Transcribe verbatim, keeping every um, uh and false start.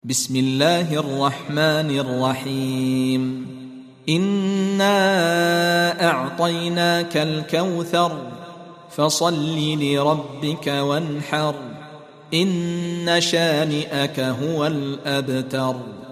بسم الله الرحمن الرحيم إنا أعطيناك الكوثر فصل لربك وانحر إن شانئك هو الأبتر.